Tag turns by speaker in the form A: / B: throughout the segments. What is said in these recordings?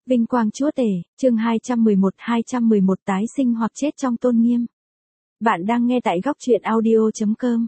A: Vinh quang Chúa Tể, chương 211 tái sinh hoặc chết trong tôn nghiêm. Bạn đang nghe tại góc truyện audio.com.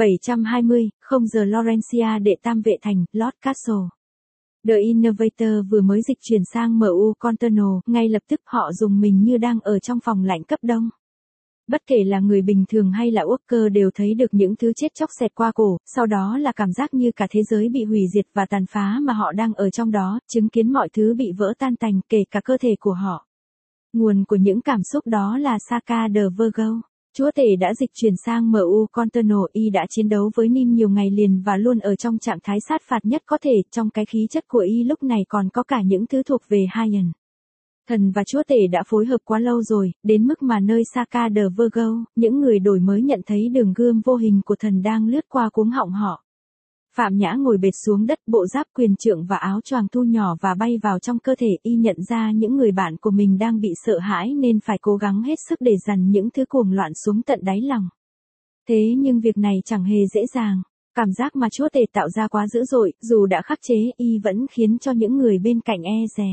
A: 720, 0 giờ Laurentia đệ tam vệ thành, Lord Castle. The Innovator vừa mới dịch chuyển sang MU Container, ngay lập tức họ dùng mình như đang ở trong phòng lạnh cấp đông. Bất kể là người bình thường hay là Walker đều thấy được những thứ chết chóc xẹt qua cổ, sau đó là cảm giác như cả thế giới bị hủy diệt và tàn phá mà họ đang ở trong đó, chứng kiến mọi thứ bị vỡ tan tành, kể cả cơ thể của họ. Nguồn của những cảm xúc đó là Saka the Virgo. Chúa Tể đã dịch chuyển sang MU Container, y đã chiến đấu với Nim nhiều ngày liền và luôn ở trong trạng thái sát phạt nhất có thể, trong cái khí chất của y lúc này còn có cả những thứ thuộc về Hyen. Thần và Chúa Tể đã phối hợp quá lâu rồi, đến mức mà nơi Saka the Virgo, những người đổi mới nhận thấy đường gươm vô hình của thần đang lướt qua cuống họng họ. Phạm Nhã ngồi bệt xuống đất, bộ giáp quyền trượng và áo choàng thu nhỏ và bay vào trong cơ thể, y nhận ra những người bạn của mình đang bị sợ hãi nên phải cố gắng hết sức để dằn những thứ cuồng loạn xuống tận đáy lòng. Thế nhưng việc này chẳng hề dễ dàng. Cảm giác mà Chúa Tể tạo ra quá dữ dội, dù đã khắc chế, y vẫn khiến cho những người bên cạnh e dè.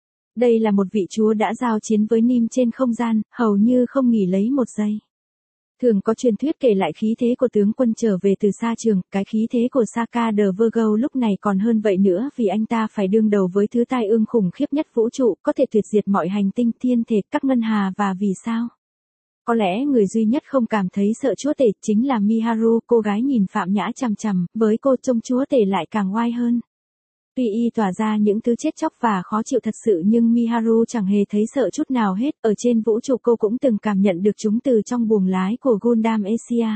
A: Đây là một vị chúa đã giao chiến với Nim trên không gian, hầu như không nghỉ lấy một giây. Thường có truyền thuyết kể lại khí thế của tướng quân trở về từ xa trường, cái khí thế của Saka the Virgo lúc này còn hơn vậy nữa vì anh ta phải đương đầu với thứ tai ương khủng khiếp nhất vũ trụ, có thể tuyệt diệt mọi hành tinh, thiên thể, các ngân hà và vì sao? Có lẽ người duy nhất không cảm thấy sợ Chúa Tể chính là Miharu, cô gái nhìn Phạm Nhã chằm chằm, với cô trông Chúa Tể lại càng oai hơn. Tuy y tỏa ra những thứ chết chóc và khó chịu thật sự nhưng Miharu chẳng hề thấy sợ chút nào hết, ở trên vũ trụ cô cũng từng cảm nhận được chúng từ trong buồng lái của Gundam Asia.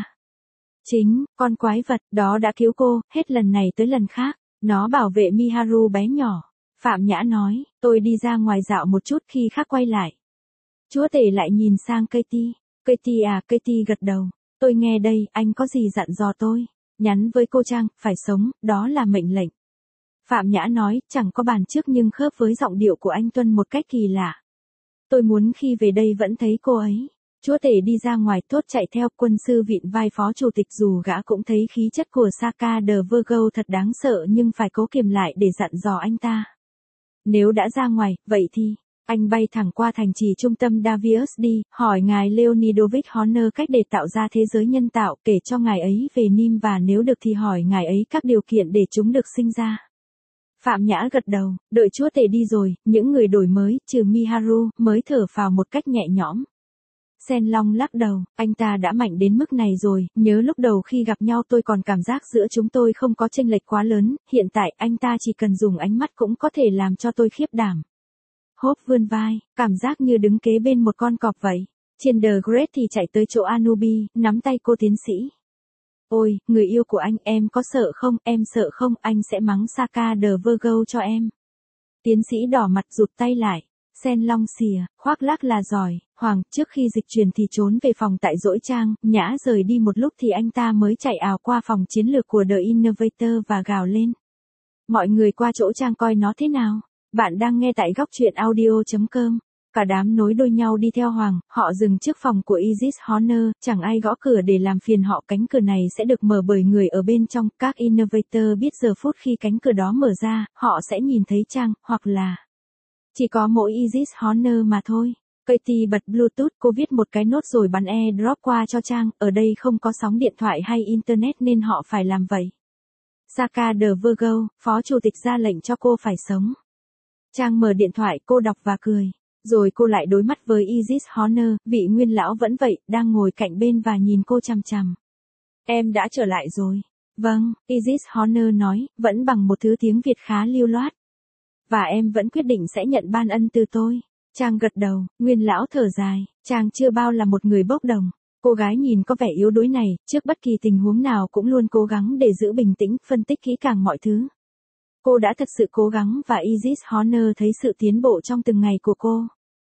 A: Chính, con quái vật đó đã cứu cô, hết lần này tới lần khác, nó bảo vệ Miharu bé nhỏ. Phạm Nhã nói, tôi đi ra ngoài dạo một chút khi khác quay lại. Chúa Tể lại nhìn sang Katie. Katie à, Katie gật đầu. Tôi nghe đây, anh có gì dặn dò tôi? Nhắn với cô Trang, phải sống, đó là mệnh lệnh. Phạm Nhã nói, chẳng có bàn trước nhưng khớp với giọng điệu của anh Tuân một cách kỳ lạ. Tôi muốn khi về đây vẫn thấy cô ấy. Chúa Tể đi ra ngoài, tốt chạy theo, quân sư vịn vai phó chủ tịch dù gã cũng thấy khí chất của Saka the Virgo thật đáng sợ nhưng phải cố kiềm lại để dặn dò anh ta. Nếu đã ra ngoài, vậy thì, anh bay thẳng qua thành trì trung tâm Davius đi, hỏi ngài Leonidovich Horner cách để tạo ra thế giới nhân tạo, kể cho ngài ấy về Nim và nếu được thì hỏi ngài ấy các điều kiện để chúng được sinh ra. Phạm Nhã gật đầu, đợi Chúa Tể đi rồi, những người đổi mới, trừ Miharu, mới thở phào một cách nhẹ nhõm. Sen Long lắc đầu, anh ta đã mạnh đến mức này rồi, nhớ lúc đầu khi gặp nhau tôi còn cảm giác giữa chúng tôi không có chênh lệch quá lớn, hiện tại anh ta chỉ cần dùng ánh mắt cũng có thể làm cho tôi khiếp đảm. Hope vươn vai, cảm giác như đứng kế bên một con cọp vậy. Trên The Great thì chạy tới chỗ Anubi, nắm tay cô tiến sĩ. Ôi, người yêu của anh, em có sợ không, em sợ không, anh sẽ mắng Saka the Virgo cho em. Tiến sĩ đỏ mặt rụt tay lại. Sen Long xìa, khoác lác là giỏi, Hoàng, trước khi dịch truyền thì trốn về phòng tại Dỗi Trang, Nhã rời đi một lúc thì anh ta mới chạy ào qua phòng chiến lược của The Innovator và gào lên. Mọi người qua chỗ Trang coi nó thế nào. Bạn đang nghe tại góc truyện audio.com. Cả đám nối đuôi nhau đi theo Hoàng, họ dừng trước phòng của Isis Horner, chẳng ai gõ cửa để làm phiền họ, cánh cửa này sẽ được mở bởi người ở bên trong, các Innovator biết giờ phút khi cánh cửa đó mở ra, họ sẽ nhìn thấy Trang, hoặc là chỉ có mỗi Isis Horner mà thôi. Katie bật Bluetooth, cô viết một cái nốt rồi bắn AirDrop qua cho Trang, ở đây không có sóng điện thoại hay Internet nên họ phải làm vậy. Saka the Virgo, phó chủ tịch ra lệnh cho cô phải sống. Trang mở điện thoại, cô đọc và cười. Rồi cô lại đối mắt với Isis Horner, vị nguyên lão vẫn vậy, đang ngồi cạnh bên và nhìn cô chằm chằm. Em đã trở lại rồi. Vâng, Isis Horner nói, vẫn bằng một thứ tiếng Việt khá lưu loát. Và em vẫn quyết định sẽ nhận ban ân từ tôi. Trang gật đầu, nguyên lão thở dài, Trang chưa bao là một người bốc đồng. Cô gái nhìn có vẻ yếu đuối này, trước bất kỳ tình huống nào cũng luôn cố gắng để giữ bình tĩnh, phân tích kỹ càng mọi thứ. Cô đã thật sự cố gắng và Isis Horner thấy sự tiến bộ trong từng ngày của cô.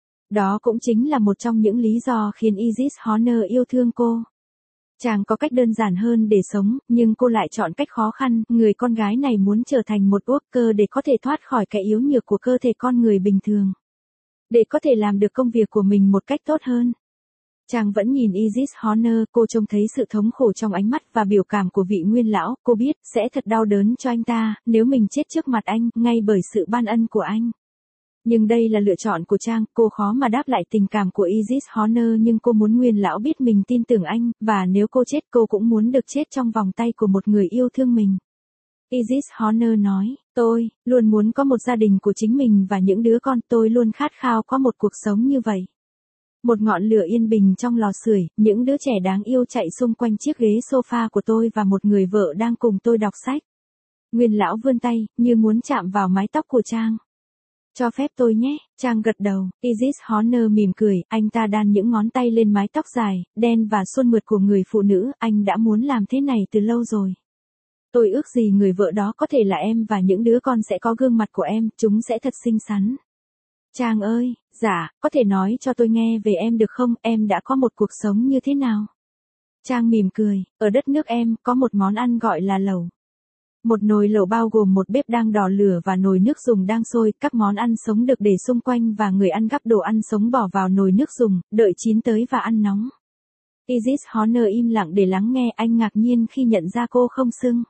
A: Đó cũng chính là một trong những lý do khiến Isis Horner yêu thương cô. Chàng có cách đơn giản hơn để sống, nhưng cô lại chọn cách khó khăn, người con gái này muốn trở thành một worker để có thể thoát khỏi cái yếu nhược của cơ thể con người bình thường. Để có thể làm được công việc của mình một cách tốt hơn. Chàng vẫn nhìn Isis Horner, cô trông thấy sự thống khổ trong ánh mắt và biểu cảm của vị nguyên lão, cô biết, sẽ thật đau đớn cho anh ta, nếu mình chết trước mặt anh, ngay bởi sự ban ân của anh. Nhưng đây là lựa chọn của Trang, cô khó mà đáp lại tình cảm của Isis Horner nhưng cô muốn Nguyên lão biết mình tin tưởng anh, và nếu cô chết cô cũng muốn được chết trong vòng tay của một người yêu thương mình. Isis Horner nói, tôi luôn muốn có một gia đình của chính mình và những đứa con, tôi luôn khát khao có một cuộc sống như vậy. Một ngọn lửa yên bình trong lò sưởi, những đứa trẻ đáng yêu chạy xung quanh chiếc ghế sofa của tôi và một người vợ đang cùng tôi đọc sách. Nguyên lão vươn tay, như muốn chạm vào mái tóc của Trang. Cho phép tôi nhé, Trang gật đầu. Isis Horner mỉm cười, anh ta đan những ngón tay lên mái tóc dài, đen và suôn mượt của người phụ nữ, anh đã muốn làm thế này từ lâu rồi. Tôi ước gì người vợ đó có thể là em và những đứa con sẽ có gương mặt của em, chúng sẽ thật xinh xắn. Trang ơi, dạ, có thể nói cho tôi nghe về em được không, em đã có một cuộc sống như thế nào? Trang mỉm cười, ở đất nước em, có một món ăn gọi là lẩu. Một nồi lẩu bao gồm một bếp đang đỏ lửa và nồi nước dùng đang sôi, các món ăn sống được để xung quanh và người ăn gắp đồ ăn sống bỏ vào nồi nước dùng, đợi chín tới và ăn nóng. Isis Horner im lặng để lắng nghe, anh ngạc nhiên khi nhận ra cô không xưng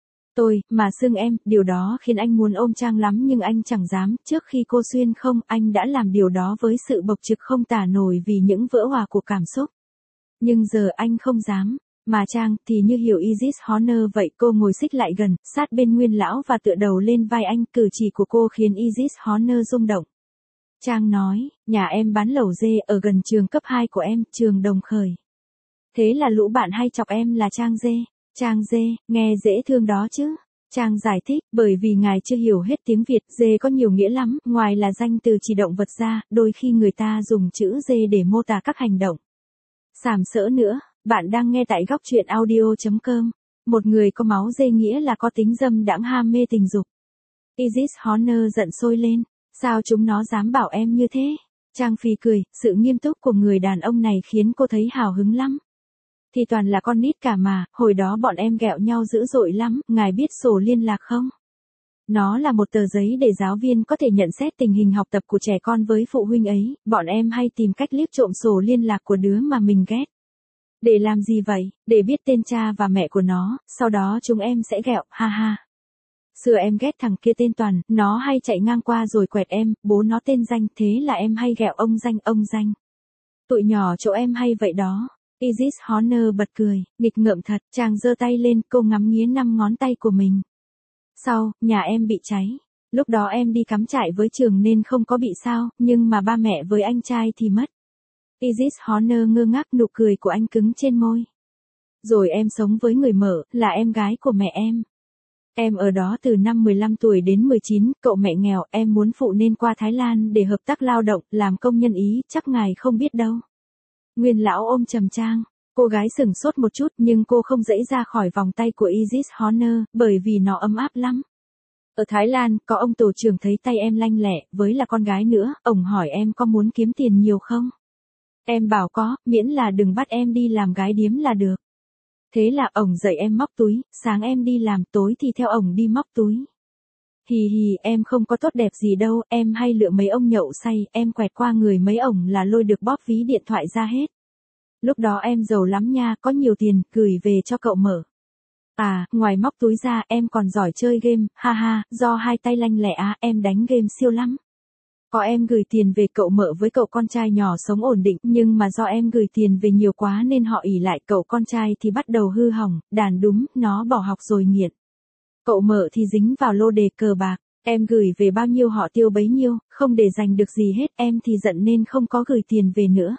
A: mà xưng em, điều đó khiến anh muốn ôm Trang lắm nhưng anh chẳng dám, trước khi cô xuyên không, anh đã làm điều đó với sự bộc trực không tả nổi vì những vỡ òa của cảm xúc. Nhưng giờ anh không dám. Mà Trang thì như hiểu Isis Horner vậy, cô ngồi xích lại gần, sát bên Nguyên lão và tựa đầu lên vai anh, cử chỉ của cô khiến Isis Horner rung động. Trang nói, nhà em bán lẩu dê ở gần trường cấp 2 của em, trường Đồng Khởi. Thế là lũ bạn hay chọc em là Trang dê. Trang dê, nghe dễ thương đó chứ. Trang giải thích, bởi vì ngài chưa hiểu hết tiếng Việt, dê có nhiều nghĩa lắm, ngoài là danh từ chỉ động vật ra, đôi khi người ta dùng chữ dê để mô tả các hành động sàm sỡ nữa. Bạn đang nghe tại góc truyện audio.com. Một người có máu dê nghĩa là có tính dâm đãng ham mê tình dục. Isis Horner giận sôi lên. Sao chúng nó dám bảo em như thế? Trang phì cười, sự nghiêm túc của người đàn ông này khiến cô thấy hào hứng lắm. Thì toàn là con nít cả mà, hồi đó bọn em ghẹo nhau dữ dội lắm, ngài biết sổ liên lạc không? Nó là một tờ giấy để giáo viên có thể nhận xét tình hình học tập của trẻ con với phụ huynh ấy, bọn em hay tìm cách liếc trộm sổ liên lạc của đứa mà mình ghét. Để làm gì vậy? Để biết tên cha và mẹ của nó, sau đó chúng em sẽ ghẹo, ha ha. Xưa em ghét thằng kia tên Toàn, nó hay chạy ngang qua rồi quẹt em, bố nó tên Danh, thế là em hay ghẹo ông Danh. Tụi nhỏ chỗ em hay vậy đó. Isis Horner bật cười, nghịch ngợm thật, Chàng giơ tay lên, cô ngắm nghía 5 ngón tay của mình. Sau, nhà em bị cháy. Lúc đó em đi cắm trại với trường nên không có bị sao, nhưng mà ba mẹ với anh trai thì mất. Isis Horner ngơ ngác, nụ cười của anh cứng trên môi. Rồi em sống với người mở, là em gái của mẹ em. Em ở đó từ năm 15 tuổi đến 19, cậu mẹ nghèo, em muốn phụ nên qua Thái Lan để hợp tác lao động, làm công nhân Ý, chắc ngài không biết đâu. Nguyên lão ôm chầm Trang. Cô gái sửng sốt một chút nhưng cô không dãy ra khỏi vòng tay của Isis Horner, bởi vì nó ấm áp lắm. Ở Thái Lan, có ông tổ trưởng thấy tay em lanh lẹ, với là con gái nữa, ông hỏi em có muốn kiếm tiền nhiều không? Em bảo có, miễn là đừng bắt em đi làm gái điếm là được. Thế là ổng dạy em móc túi, sáng em đi làm, tối thì theo ổng đi móc túi. Hì hì, em không có tốt đẹp gì đâu, em hay lựa mấy ông nhậu say, em quẹt qua người mấy ổng là lôi được bóp ví điện thoại ra hết. Lúc đó em giàu lắm nha, có nhiều tiền, gửi về cho cậu mở. À, ngoài móc túi ra, em còn giỏi chơi game, ha ha, do hai tay lanh lẹ em đánh game siêu lắm. Có em gửi tiền về cậu mở với cậu con trai nhỏ sống ổn định, nhưng mà do em gửi tiền về nhiều quá nên họ ỷ lại, cậu con trai thì bắt đầu hư hỏng, đàn đúng, nó bỏ học rồi nghiện. Cậu mở thì dính vào lô đề cờ bạc, em gửi về bao nhiêu họ tiêu bấy nhiêu, không để dành được gì hết, em thì giận nên không có gửi tiền về nữa.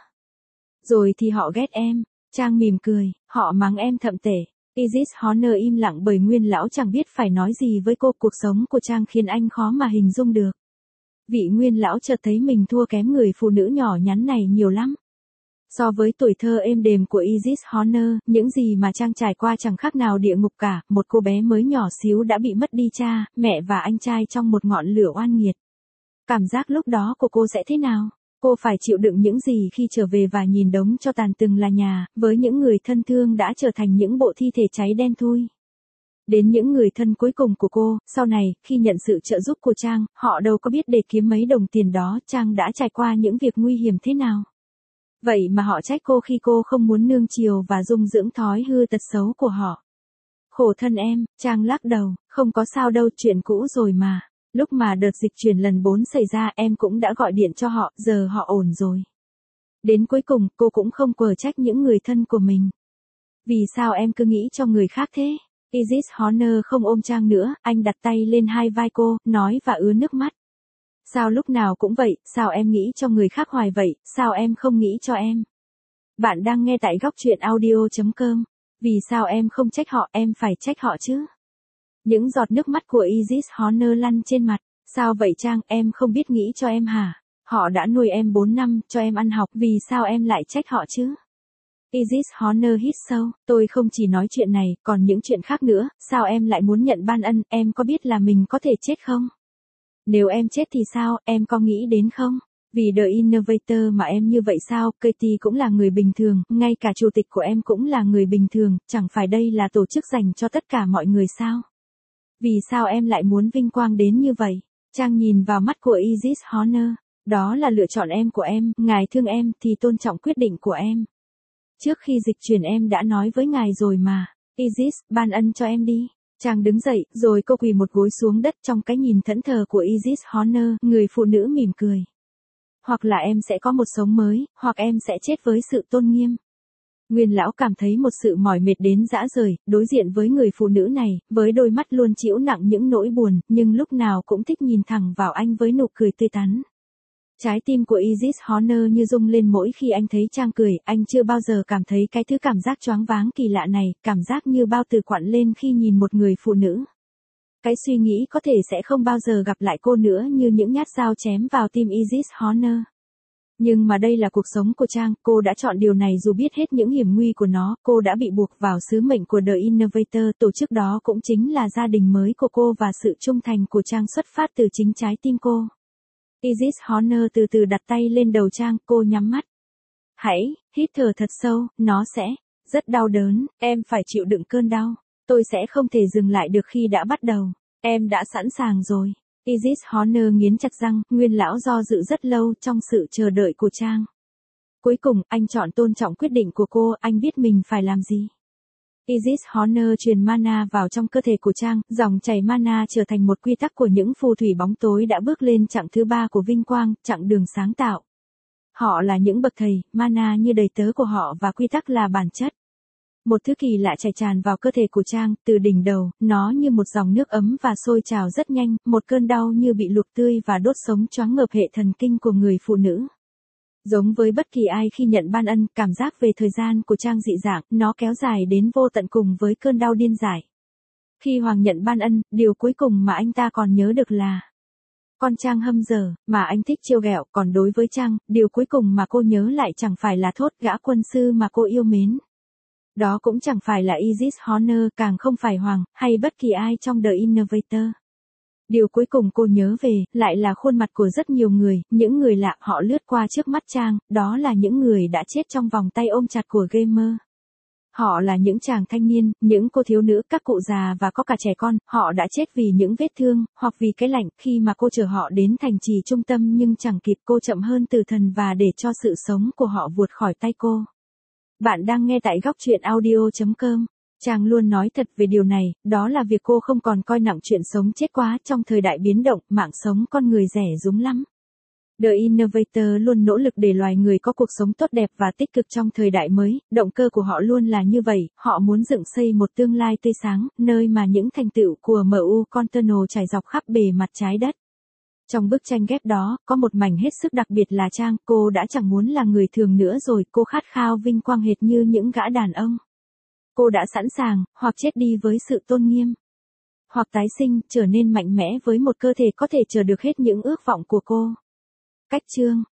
A: Rồi thì họ ghét em. Trang mỉm cười, họ mắng em thậm tệ. Isis Horner im lặng bởi Nguyên lão chẳng biết phải nói gì với cô, cuộc sống của Trang khiến anh khó mà hình dung được. Vị Nguyên lão chợt thấy mình thua kém người phụ nữ nhỏ nhắn này nhiều lắm. So với tuổi thơ êm đềm của Isis Horner, những gì mà Trang trải qua chẳng khác nào địa ngục cả, một cô bé mới nhỏ xíu đã bị mất đi cha, mẹ và anh trai trong một ngọn lửa oan nghiệt. Cảm giác lúc đó của cô sẽ thế nào? Cô phải chịu đựng những gì khi trở về và nhìn đống tro tàn từng là nhà, với những người thân thương đã trở thành những bộ thi thể cháy đen thui. Đến những người thân cuối cùng của cô, sau này, khi nhận sự trợ giúp của Trang, họ đâu có biết để kiếm mấy đồng tiền đó, Trang đã trải qua những việc nguy hiểm thế nào. Vậy mà họ trách cô khi cô không muốn nương chiều và dung dưỡng thói hư tật xấu của họ. Khổ thân em, Trang lắc đầu, không có sao đâu, chuyện cũ rồi mà. Lúc mà đợt dịch chuyển lần 4 xảy ra em cũng đã gọi điện cho họ, giờ họ ổn rồi. Đến cuối cùng, cô cũng không quở trách những người thân của mình. Vì sao em cứ nghĩ cho người khác thế? Isis Horner không ôm Trang nữa, anh đặt tay lên hai vai cô, nói và ứa nước mắt. Sao lúc nào cũng vậy, sao em nghĩ cho người khác hoài vậy, sao em không nghĩ cho em? Bạn đang nghe tại góc chuyện audio.com. Vì sao em không trách họ, em phải trách họ chứ? Những giọt nước mắt của Isis Horner lăn trên mặt. Sao vậy Trang, em không biết nghĩ cho em hả? Họ đã nuôi em 4 năm, cho em ăn học, vì sao em lại trách họ chứ? Isis Horner hít sâu, tôi không chỉ nói chuyện này, còn những chuyện khác nữa, sao em lại muốn nhận ban ân, em có biết là mình có thể chết không? Nếu em chết thì sao, em có nghĩ đến không? Vì The Innovator mà em như vậy sao, Katie cũng là người bình thường, ngay cả chủ tịch của em cũng là người bình thường, chẳng phải đây là tổ chức dành cho tất cả mọi người sao? Vì sao em lại muốn vinh quang đến như vậy? Trang nhìn vào mắt của Isis Horner, đó là lựa chọn em của em, ngài thương em thì tôn trọng quyết định của em. Trước khi dịch chuyển em đã nói với ngài rồi mà, Isis, ban ân cho em đi. Trang đứng dậy, rồi cô quỳ một gối xuống đất trong cái nhìn thẫn thờ của Isis Horner, người phụ nữ mỉm cười. Hoặc là em sẽ có một sống mới, hoặc em sẽ chết với sự tôn nghiêm. Nguyên lão cảm thấy một sự mỏi mệt đến dã rời, đối diện với người phụ nữ này, với đôi mắt luôn trĩu nặng những nỗi buồn, nhưng lúc nào cũng thích nhìn thẳng vào anh với nụ cười tươi tắn. Trái tim của Isis Horner như rung lên mỗi khi anh thấy Trang cười, anh chưa bao giờ cảm thấy cái thứ cảm giác choáng váng kỳ lạ này, cảm giác như bao từ quặn lên khi nhìn một người phụ nữ. Cái suy nghĩ có thể sẽ không bao giờ gặp lại cô nữa như những nhát dao chém vào tim Isis Horner. Nhưng mà đây là cuộc sống của Trang, cô đã chọn điều này dù biết hết những hiểm nguy của nó, cô đã bị buộc vào sứ mệnh của The Innovator, tổ chức đó cũng chính là gia đình mới của cô và sự trung thành của Trang xuất phát từ chính trái tim cô. Isis Horner từ từ đặt tay lên đầu Trang, cô nhắm mắt. Hãy, hít thở thật sâu, nó sẽ rất đau đớn, em phải chịu đựng cơn đau. Tôi sẽ không thể dừng lại được khi đã bắt đầu. Em đã sẵn sàng rồi. Isis Horner nghiến chặt răng, Nguyên lão do dự rất lâu trong sự chờ đợi của Trang. Cuối cùng, anh chọn tôn trọng quyết định của cô, anh biết mình phải làm gì. Isis Horner truyền mana vào trong cơ thể của Trang, dòng chảy mana trở thành một quy tắc của những phù thủy bóng tối đã bước lên chặng thứ 3 của vinh quang, chặng đường sáng tạo. Họ là những bậc thầy, mana như đầy tớ của họ và quy tắc là bản chất. Một thứ kỳ lạ chảy tràn vào cơ thể của Trang, từ đỉnh đầu, nó như một dòng nước ấm và sôi trào rất nhanh, một cơn đau như bị luộc tươi và đốt sống choáng ngợp hệ thần kinh của người phụ nữ. Giống với bất kỳ ai khi nhận ban ân, cảm giác về thời gian của Trang dị dạng, nó kéo dài đến vô tận cùng với cơn đau điên dại. Khi Hoàng nhận ban ân, điều cuối cùng mà anh ta còn nhớ được là con Trang hâm dở, mà anh thích trêu ghẹo, còn đối với Trang, điều cuối cùng mà cô nhớ lại chẳng phải là Thốt, gã quân sư mà cô yêu mến. Đó cũng chẳng phải là Isis Horner, càng không phải Hoàng, hay bất kỳ ai trong The Innovator. Điều cuối cùng cô nhớ về, lại là khuôn mặt của rất nhiều người, những người lạ, họ lướt qua trước mắt Trang, đó là những người đã chết trong vòng tay ôm chặt của gamer. Họ là những chàng thanh niên, những cô thiếu nữ, các cụ già và có cả trẻ con, họ đã chết vì những vết thương, hoặc vì cái lạnh, khi mà cô chở họ đến thành trì trung tâm nhưng chẳng kịp, cô chậm hơn tử thần và để cho sự sống của họ vụt khỏi tay cô. Bạn đang nghe tại góc chuyện audio.com. Trang luôn nói thật về điều này, đó là việc cô không còn coi nặng chuyện sống chết quá trong thời đại biến động, mạng sống con người rẻ rúng lắm. The Innovator luôn nỗ lực để loài người có cuộc sống tốt đẹp và tích cực trong thời đại mới, động cơ của họ luôn là như vậy, họ muốn dựng xây một tương lai tươi sáng, nơi mà những thành tựu của MU Continental trải dọc khắp bề mặt trái đất. Trong bức tranh ghép đó, có một mảnh hết sức đặc biệt là Trang, cô đã chẳng muốn là người thường nữa rồi, cô khát khao vinh quang hệt như những gã đàn ông. Cô đã sẵn sàng, hoặc chết đi với sự tôn nghiêm, hoặc tái sinh, trở nên mạnh mẽ với một cơ thể có thể chờ được hết những ước vọng của cô. Cách chương